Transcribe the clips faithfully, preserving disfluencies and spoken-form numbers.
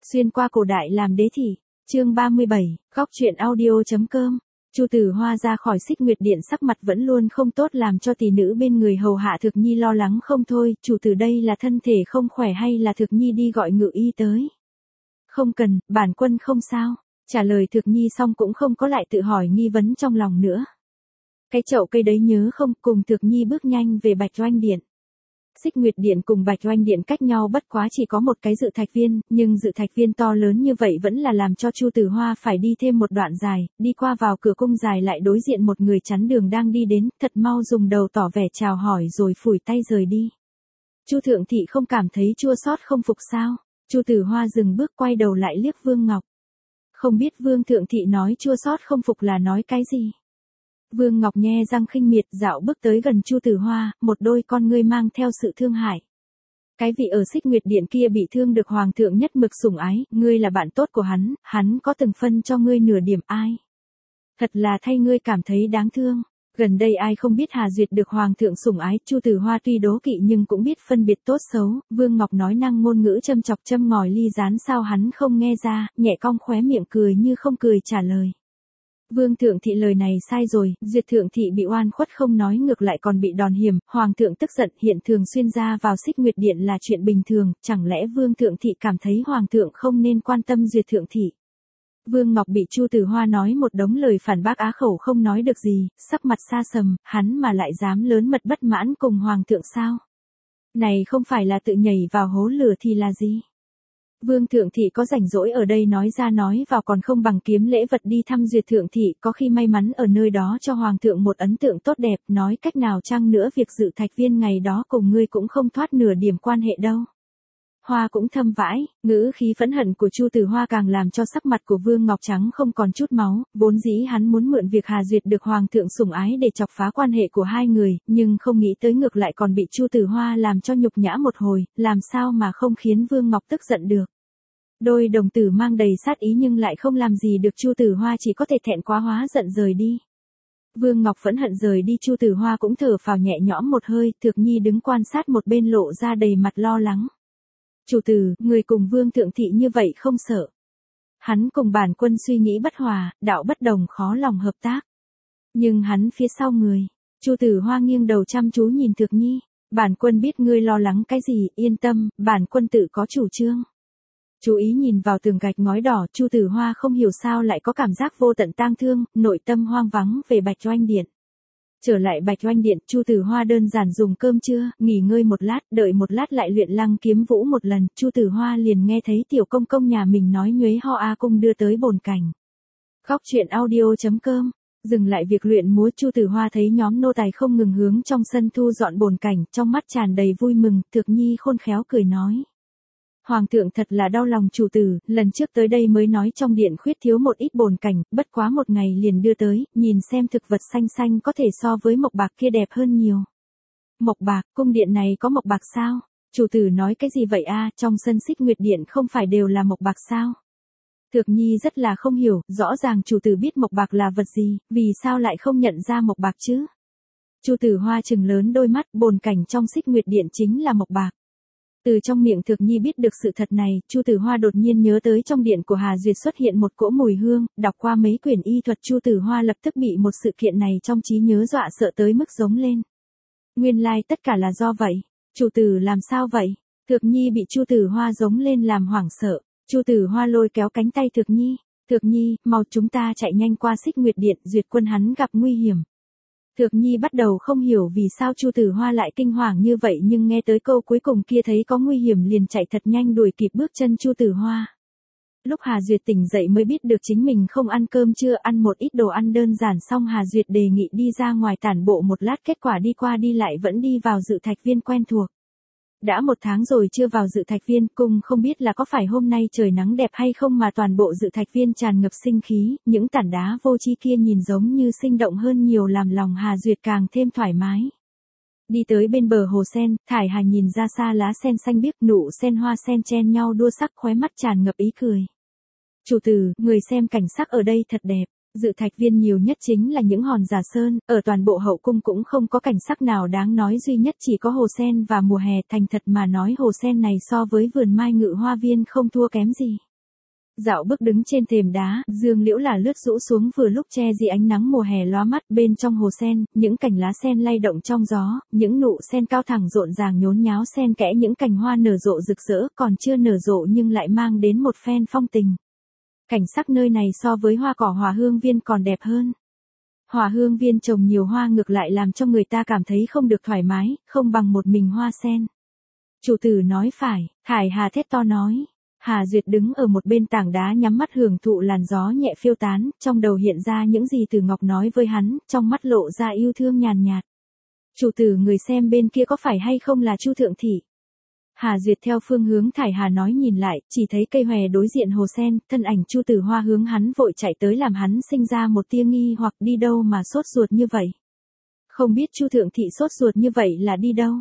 Xuyên qua cổ đại làm đế thị. Chương ba mươi bảy, góc truyện audio.com. Chu Tử Hoa ra khỏi Xích Nguyệt Điện sắc mặt vẫn luôn không tốt làm cho tỷ nữ bên người hầu hạ Thực Nhi lo lắng không thôi, chủ tử đây là thân thể không khỏe hay là Thực Nhi đi gọi ngự y tới? Không cần, bản quân không sao. Trả lời Thực Nhi xong cũng không có lại tự hỏi nghi vấn trong lòng nữa. Cái chậu cây đấy nhớ không, cùng Thực Nhi bước nhanh về Bạch Oanh Điện. Xích Nguyệt Điện cùng Bạch Oanh Điện cách nhau bất quá chỉ có một cái dự thạch viên, nhưng dự thạch viên to lớn như vậy vẫn là làm cho Chu Tử Hoa phải đi thêm một đoạn dài, đi qua vào cửa cung dài lại đối diện một người chắn đường đang đi đến, thật mau dùng đầu tỏ vẻ chào hỏi rồi phủi tay rời đi. Chu Thượng Thị không cảm thấy chua xót không phục sao? Chu Tử Hoa dừng bước quay đầu lại liếc Vương Ngọc. Không biết Vương Thượng Thị nói chua xót không phục là nói cái gì? Vương Ngọc nhe răng khinh miệt dạo bước tới gần Chu Tử Hoa, một đôi con ngươi mang theo sự thương hại. Cái vị ở Xích Nguyệt Điện kia bị thương được Hoàng thượng nhất mực sủng ái, ngươi là bạn tốt của hắn, hắn có từng phân cho ngươi nửa điểm ai. Thật là thay ngươi cảm thấy đáng thương. Gần đây ai không biết Hà Duyệt được Hoàng thượng sủng ái, Chu Tử Hoa tuy đố kỵ nhưng cũng biết phân biệt tốt xấu, Vương Ngọc nói năng ngôn ngữ châm chọc châm ngòi ly gián sao hắn không nghe ra, nhẹ cong khóe miệng cười như không cười trả lời. Vương Thượng Thị lời này sai rồi, Duyệt Thượng Thị bị oan khuất không nói ngược lại còn bị đòn hiểm, Hoàng thượng tức giận hiện thường xuyên ra vào Xích Nguyệt Điện là chuyện bình thường, chẳng lẽ Vương Thượng Thị cảm thấy Hoàng thượng không nên quan tâm Duyệt Thượng Thị. Vương Ngọc bị Chu Tử Hoa nói một đống lời phản bác á khẩu không nói được gì, sắc mặt xa sầm, hắn mà lại dám lớn mật bất mãn cùng Hoàng thượng sao? Này không phải là tự nhảy vào hố lửa thì là gì? Vương Thượng Thị có rảnh rỗi ở đây nói ra nói vào còn không bằng kiếm lễ vật đi thăm Duyệt Thượng Thị, có khi may mắn ở nơi đó cho Hoàng thượng một ấn tượng tốt đẹp, nói cách nào chăng nữa việc dự thạch viên ngày đó cùng ngươi cũng không thoát nửa điểm quan hệ đâu. Hoa cũng thâm vãi, ngữ khí phẫn hận của Chu Tử Hoa càng làm cho sắc mặt của Vương Ngọc Trắng không còn chút máu, vốn dĩ hắn muốn mượn việc Hà Duyệt được Hoàng thượng sủng ái để chọc phá quan hệ của hai người, nhưng không nghĩ tới ngược lại còn bị Chu Tử Hoa làm cho nhục nhã một hồi, làm sao mà không khiến Vương Ngọc tức giận được. Đôi đồng tử mang đầy sát ý nhưng lại không làm gì được Chu Tử Hoa chỉ có thể thẹn quá hóa giận rời đi. Vương Ngọc phẫn hận rời đi Chu Tử Hoa cũng thở phào nhẹ nhõm một hơi, Thực Nhi đứng quan sát một bên lộ ra đầy mặt lo lắng. Chủ tử, người cùng Vương Thượng Thị như vậy không sợ. Hắn cùng bản quân suy nghĩ bất hòa, đạo bất đồng khó lòng hợp tác. Nhưng hắn phía sau người, Chu Tử Hoa nghiêng đầu chăm chú nhìn Thực Nhi, bản quân biết ngươi lo lắng cái gì, yên tâm, bản quân tự có chủ trương. Chú ý nhìn vào tường gạch ngói đỏ, Chu Tử Hoa không hiểu sao lại có cảm giác vô tận tang thương, nội tâm hoang vắng về Bạch Oanh Điện. Trở lại Bạch Oanh Điện, Chu Tử Hoa đơn giản dùng cơm trưa, nghỉ ngơi một lát, đợi một lát lại luyện Lăng Kiếm Vũ một lần, Chu Tử Hoa liền nghe thấy tiểu công công nhà mình nói nhuế ho a cung đưa tới bồn cảnh. Góc truyện audio.com. Dừng lại việc luyện múa, Chu Tử Hoa thấy nhóm nô tài không ngừng hướng trong sân thu dọn bồn cảnh, trong mắt tràn đầy vui mừng, Thực Nhi khôn khéo cười nói. Hoàng thượng thật là đau lòng chủ tử, lần trước tới đây mới nói trong điện khuyết thiếu một ít bồn cảnh, bất quá một ngày liền đưa tới, nhìn xem thực vật xanh xanh có thể so với mộc bạc kia đẹp hơn nhiều. Mộc bạc, cung điện này có mộc bạc sao? Chủ tử nói cái gì vậy a? Trong sân Xích Nguyệt Điện không phải đều là mộc bạc sao? Thực Nhi rất là không hiểu, rõ ràng chủ tử biết mộc bạc là vật gì, vì sao lại không nhận ra mộc bạc chứ? Chu Tử Hoa trừng lớn đôi mắt, bồn cảnh trong Xích Nguyệt Điện chính là mộc bạc. Từ trong miệng Thực Nhi biết được sự thật này, Chu Tử Hoa đột nhiên nhớ tới trong điện của Hà Duyệt xuất hiện một cỗ mùi hương, đọc qua mấy quyển y thuật Chu Tử Hoa lập tức bị một sự kiện này trong trí nhớ dọa sợ tới mức giống lên. Nguyên lai tất cả là do vậy, chủ tử làm sao vậy? Thực Nhi bị Chu Tử Hoa giống lên làm hoảng sợ, Chu Tử Hoa lôi kéo cánh tay Thực Nhi, Thực Nhi, mau chúng ta chạy nhanh qua Xích Nguyệt Điện, Duyệt quân hắn gặp nguy hiểm. Thực Nhi bắt đầu không hiểu vì sao Chu Tử Hoa lại kinh hoàng như vậy nhưng nghe tới câu cuối cùng kia thấy có nguy hiểm liền chạy thật nhanh đuổi kịp bước chân Chu Tử Hoa. Lúc Hà Duyệt tỉnh dậy mới biết được chính mình không ăn cơm trưa, ăn một ít đồ ăn đơn giản xong Hà Duyệt đề nghị đi ra ngoài tản bộ một lát, kết quả đi qua đi lại vẫn đi vào dự thạch viên quen thuộc. Đã một tháng rồi chưa vào dự thạch viên, cung không biết là có phải hôm nay trời nắng đẹp hay không mà toàn bộ dự thạch viên tràn ngập sinh khí, những tảng đá vô tri kia nhìn giống như sinh động hơn nhiều làm lòng Hà Duyệt càng thêm thoải mái. Đi tới bên bờ hồ sen, Thải Hà nhìn ra xa lá sen xanh biếc, nụ sen hoa sen chen nhau đua sắc, khóe mắt tràn ngập ý cười. Chủ tử, người xem cảnh sắc ở đây thật đẹp. Dự thạch viên nhiều nhất chính là những hòn giả sơn, ở toàn bộ hậu cung cũng không có cảnh sắc nào đáng nói, duy nhất chỉ có hồ sen và mùa hè. Thành thật mà nói hồ sen này so với vườn mai ngự hoa viên không thua kém gì. Dạo bước đứng trên thềm đá, dương liễu là lướt rũ xuống vừa lúc che di ánh nắng mùa hè lóa mắt bên trong hồ sen, những cành lá sen lay động trong gió, những nụ sen cao thẳng rộn ràng nhốn nháo xen kẽ những cành hoa nở rộ rực rỡ còn chưa nở rộ nhưng lại mang đến một phen phong tình. Cảnh sắc nơi này so với hoa cỏ Hòa Hương Viên còn đẹp hơn. Hòa Hương Viên trồng nhiều hoa ngược lại làm cho người ta cảm thấy không được thoải mái, không bằng một mình hoa sen. Chủ tử nói phải, Thải Hà thét to nói. Hà Duyệt đứng ở một bên tảng đá nhắm mắt hưởng thụ làn gió nhẹ phiêu tán, trong đầu hiện ra những gì Từ Ngọc nói với hắn, trong mắt lộ ra yêu thương nhàn nhạt. Chủ tử người xem bên kia có phải hay không là Chu Thượng Thị? Hà Duyệt theo phương hướng Thải Hà nói nhìn lại, chỉ thấy cây hòe đối diện hồ sen, thân ảnh Chu Tử Hoa hướng hắn vội chạy tới làm hắn sinh ra một tia nghi hoặc đi đâu mà sốt ruột như vậy. Không biết Chu Thượng Thị sốt ruột như vậy là đi đâu?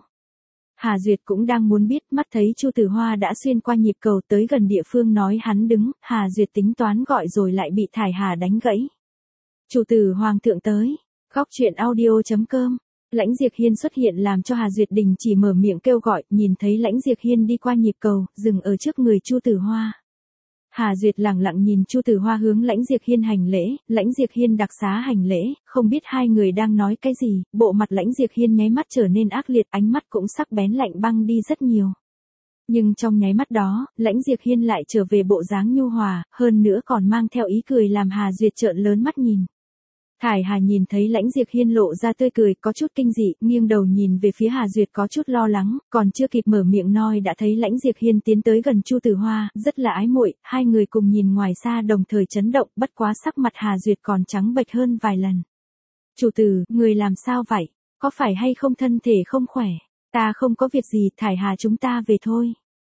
Hà Duyệt cũng đang muốn biết, mắt thấy Chu Tử Hoa đã xuyên qua nhịp cầu tới gần địa phương nói hắn đứng, Hà Duyệt tính toán gọi rồi lại bị Thải Hà đánh gãy. Chủ tử Hoàng thượng tới, góc truyện audio chấm com. Lãnh Diệp Hiên xuất hiện làm cho Hà Duyệt đình chỉ mở miệng kêu gọi, nhìn thấy Lãnh Diệp Hiên đi qua nhịp cầu, dừng ở trước người Chu Tử Hoa. Hà Duyệt lặng lặng nhìn Chu Tử Hoa hướng Lãnh Diệp Hiên hành lễ, Lãnh Diệp Hiên đặc xá hành lễ, không biết hai người đang nói cái gì, bộ mặt Lãnh Diệp Hiên nháy mắt trở nên ác liệt, ánh mắt cũng sắc bén lạnh băng đi rất nhiều. Nhưng trong nháy mắt đó, Lãnh Diệp Hiên lại trở về bộ dáng nhu hòa, hơn nữa còn mang theo ý cười làm Hà Duyệt trợn lớn mắt nhìn. Thải Hà nhìn thấy Lãnh Diệp Hiên lộ ra tươi cười có chút kinh dị, nghiêng đầu nhìn về phía Hà Duyệt có chút lo lắng, còn chưa kịp mở miệng nói đã thấy Lãnh Diệp Hiên tiến tới gần Chu Tử Hoa, rất là ái muội, hai người cùng nhìn ngoài xa đồng thời chấn động, bất quá sắc mặt Hà Duyệt còn trắng bệch hơn vài lần. Chủ tử, người làm sao vậy? Có phải hay không thân thể không khỏe? Ta không có việc gì, Thải Hà chúng ta về thôi.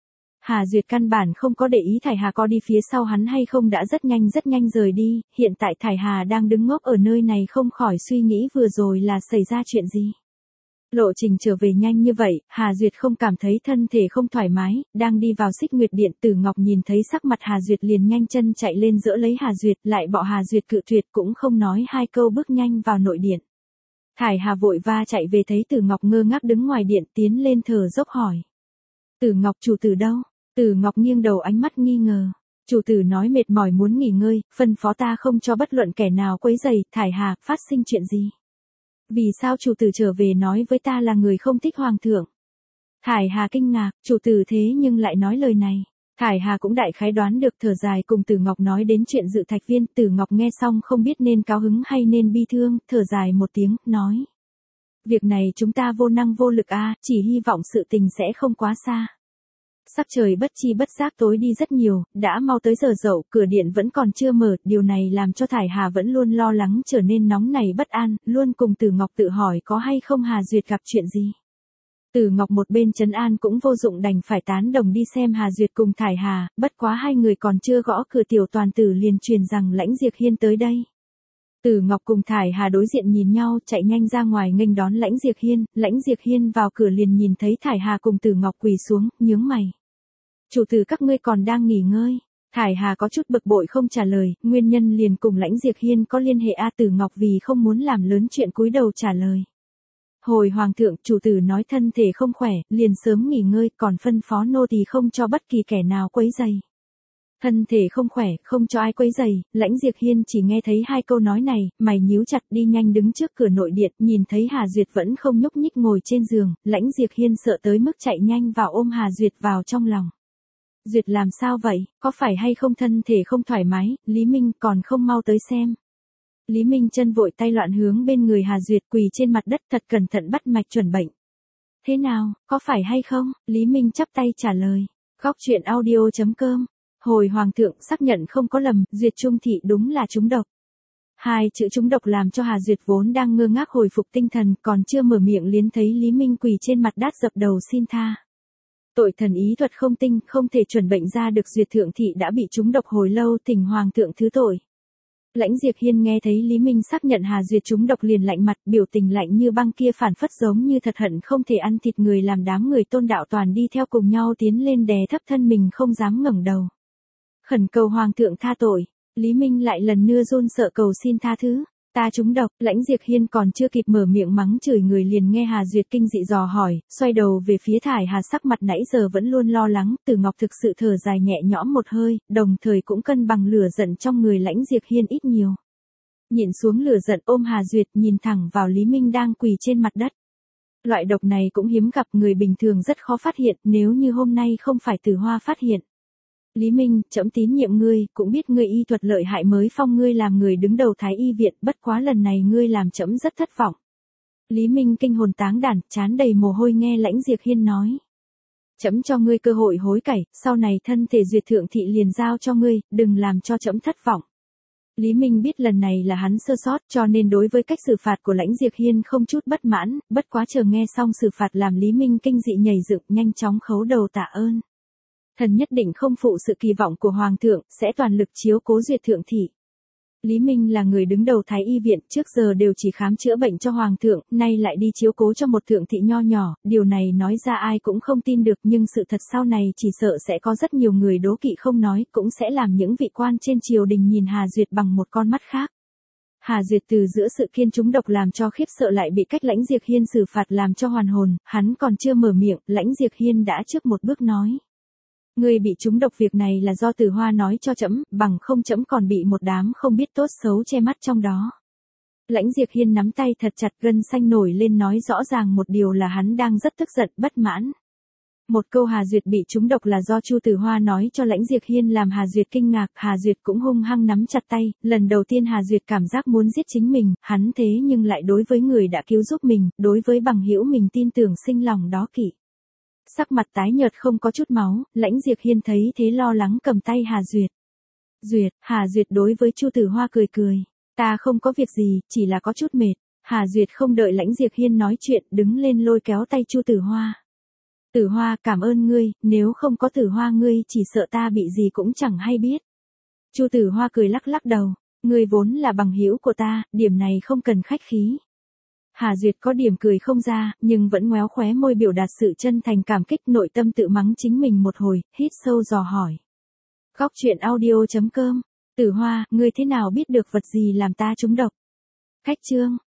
Hà Duyệt căn bản không có để ý Thải Hà có đi phía sau hắn hay không đã rất nhanh rất nhanh rời đi, hiện tại Thải Hà đang đứng ngốc ở nơi này không khỏi suy nghĩ vừa rồi là xảy ra chuyện gì. Lộ trình trở về nhanh như vậy, Hà Duyệt không cảm thấy thân thể không thoải mái, đang đi vào Xích Nguyệt Điện, Tử Ngọc nhìn thấy sắc mặt Hà Duyệt liền nhanh chân chạy lên đỡ lấy Hà Duyệt, lại bỏ Hà Duyệt cự tuyệt cũng không nói hai câu bước nhanh vào nội điện. Thải Hà vội va chạy về thấy Tử Ngọc ngơ ngác đứng ngoài điện tiến lên thở dốc hỏi. Tử Ngọc chủ tử đâu? Tử Ngọc nghiêng đầu ánh mắt nghi ngờ. Chủ tử nói mệt mỏi muốn nghỉ ngơi, phân phó ta không cho bất luận kẻ nào quấy rầy. Thải Hà, phát sinh chuyện gì? Vì sao chủ tử trở về nói với ta là người không thích hoàng thượng? Thải Hà kinh ngạc, chủ tử thế nhưng lại nói lời này. Thải Hà cũng đại khái đoán được, thở dài cùng Tử Ngọc nói đến chuyện dự thạch viên. Tử Ngọc nghe xong không biết nên cao hứng hay nên bi thương, thở dài một tiếng, nói. Việc này chúng ta vô năng vô lực a, chỉ hy vọng sự tình sẽ không quá xa. Sắc trời bất chi bất giác tối đi rất nhiều, đã mau tới giờ dậu, cửa điện vẫn còn chưa mở, điều này làm cho Thải Hà vẫn luôn lo lắng trở nên nóng nảy bất an, luôn cùng Tử Ngọc tự hỏi có hay không Hà Duyệt gặp chuyện gì. Tử Ngọc một bên trấn an cũng vô dụng đành phải tán đồng đi xem Hà Duyệt cùng Thải Hà, bất quá hai người còn chưa gõ cửa tiểu toàn tử liền truyền rằng Lãnh Diệp Hiên tới đây. Tử Ngọc cùng Thải Hà đối diện nhìn nhau, chạy nhanh ra ngoài nghênh đón Lãnh Diệp Hiên, Lãnh Diệp Hiên vào cửa liền nhìn thấy Thải Hà cùng Tử Ngọc quỳ xuống, nhướng mày. Chủ tử các ngươi còn đang nghỉ ngơi. Thải Hà có chút bực bội không trả lời, nguyên nhân liền cùng Lãnh Diệp Hiên có liên hệ a. Tử Ngọc vì không muốn làm lớn chuyện cúi đầu trả lời. Hồi hoàng thượng, chủ tử nói thân thể không khỏe, liền sớm nghỉ ngơi, còn phân phó nô tỳ không cho bất kỳ kẻ nào quấy rầy. Thân thể không khỏe, không cho ai quấy rầy. Lãnh Diệp Hiên chỉ nghe thấy hai câu nói này, mày nhíu chặt đi nhanh đứng trước cửa nội điện, nhìn thấy Hà Duyệt vẫn không nhúc nhích ngồi trên giường, Lãnh Diệp Hiên sợ tới mức chạy nhanh vào ôm Hà Duyệt vào trong lòng. Duyệt làm sao vậy, có phải hay không thân thể không thoải mái, Lý Minh còn không mau tới xem. Lý Minh chân vội tay loạn hướng bên người Hà Duyệt quỳ trên mặt đất thật cẩn thận bắt mạch chuẩn bệnh. Thế nào, có phải hay không? Lý Minh chắp tay trả lời. Góc truyện audio chấm com. Hồi hoàng thượng xác nhận không có lầm, Duyệt Trung Thị đúng là trúng độc. Hai chữ trúng độc làm cho Hà Duyệt vốn đang ngơ ngác hồi phục tinh thần, còn chưa mở miệng liến thấy Lý Minh quỳ trên mặt đất dập đầu xin tha. Tội thần ý thuật không tinh, không thể chuẩn bệnh ra được, Duyệt Thượng Thị đã bị trúng độc hồi lâu, thỉnh hoàng thượng thứ tội. Lãnh Diệp Hiên nghe thấy Lý Minh xác nhận Hà Duyệt trúng độc liền lạnh mặt, biểu tình lạnh như băng kia phản phất giống như thật hận không thể ăn thịt người, làm đám người Tôn đạo toàn đi theo cùng nhau tiến lên đè thấp thân mình không dám ngẩng đầu. Khẩn cầu hoàng thượng tha tội, Lý Minh lại lần nữa run sợ cầu xin tha thứ. Ta trúng độc, Lãnh Diệp Hiên còn chưa kịp mở miệng mắng chửi người liền nghe Hà Duyệt kinh dị dò hỏi, xoay đầu về phía Thải Hà sắc mặt nãy giờ vẫn luôn lo lắng, Tử Ngọc thực sự thở dài nhẹ nhõm một hơi, đồng thời cũng cân bằng lửa giận trong người Lãnh Diệp Hiên ít nhiều. Nhịn xuống lửa giận ôm Hà Duyệt nhìn thẳng vào Lý Minh đang quỳ trên mặt đất. Loại độc này cũng hiếm gặp, người bình thường rất khó phát hiện, nếu như hôm nay không phải Tử Hoa phát hiện. Lý Minh, trẫm tín nhiệm ngươi, cũng biết ngươi y thuật lợi hại mới phong ngươi làm người đứng đầu Thái Y viện, bất quá lần này ngươi làm trẫm rất thất vọng. Lý Minh kinh hồn táng đản, trán đầy mồ hôi nghe Lãnh Diệp Hiên nói. Trẫm cho ngươi cơ hội hối cải, sau này thân thể Duyệt thượng thị liền giao cho ngươi, đừng làm cho trẫm thất vọng. Lý Minh biết lần này là hắn sơ sót cho nên đối với cách xử phạt của Lãnh Diệp Hiên không chút bất mãn, bất quá chờ nghe xong xử phạt làm Lý Minh kinh dị nhảy dựng nhanh chóng khấu đầu tạ ơn. Thần nhất định không phụ sự kỳ vọng của Hoàng thượng, sẽ toàn lực chiếu cố Duyệt thượng thị. Lý Minh là người đứng đầu Thái Y viện, trước giờ đều chỉ khám chữa bệnh cho Hoàng thượng, nay lại đi chiếu cố cho một thượng thị nho nhỏ, điều này nói ra ai cũng không tin được nhưng sự thật sau này chỉ sợ sẽ có rất nhiều người đố kỵ không nói, cũng sẽ làm những vị quan trên triều đình nhìn Hà Duyệt bằng một con mắt khác. Hà Duyệt từ giữa sự kiên trúng độc làm cho khiếp sợ lại bị cách Lãnh Diệp Hiên xử phạt làm cho hoàn hồn, hắn còn chưa mở miệng, Lãnh Diệp Hiên đã trước một bước nói. Ngươi bị trúng độc việc này là do Tử Hoa nói cho trẫm, bằng không trẫm còn bị một đám không biết tốt xấu che mắt trong đó. Lãnh Diệp Hiên nắm tay thật chặt, gân xanh nổi lên nói rõ ràng một điều là hắn đang rất tức giận, bất mãn. Một câu Hà Duyệt bị trúng độc là do Chu Tử Hoa nói cho Lãnh Diệp Hiên làm Hà Duyệt kinh ngạc, Hà Duyệt cũng hung hăng nắm chặt tay, lần đầu tiên Hà Duyệt cảm giác muốn giết chính mình, hắn thế nhưng lại đối với người đã cứu giúp mình, đối với bằng hữu mình tin tưởng sinh lòng đó kỵ. Sắc mặt tái nhợt không có chút máu, Lãnh Diệp Hiên thấy thế lo lắng cầm tay Hà Duyệt. Duyệt, Hà Duyệt đối với Chu Tử Hoa cười cười. Ta không có việc gì, chỉ là có chút mệt. Hà Duyệt không đợi Lãnh Diệp Hiên nói chuyện, đứng lên lôi kéo tay Chu Tử Hoa. Tử Hoa, cảm ơn ngươi, nếu không có Tử Hoa ngươi chỉ sợ ta bị gì cũng chẳng hay biết. Chu Tử Hoa cười lắc lắc đầu. Ngươi vốn là bằng hữu của ta, điểm này không cần khách khí. Hà Duyệt có điểm cười không ra, nhưng vẫn ngoéo khóe môi biểu đạt sự chân thành cảm kích, nội tâm tự mắng chính mình một hồi, hít sâu dò hỏi. Góc truyện audio chấm com. Tử Hoa, ngươi thế nào biết được vật gì làm ta trúng độc? Khách chương.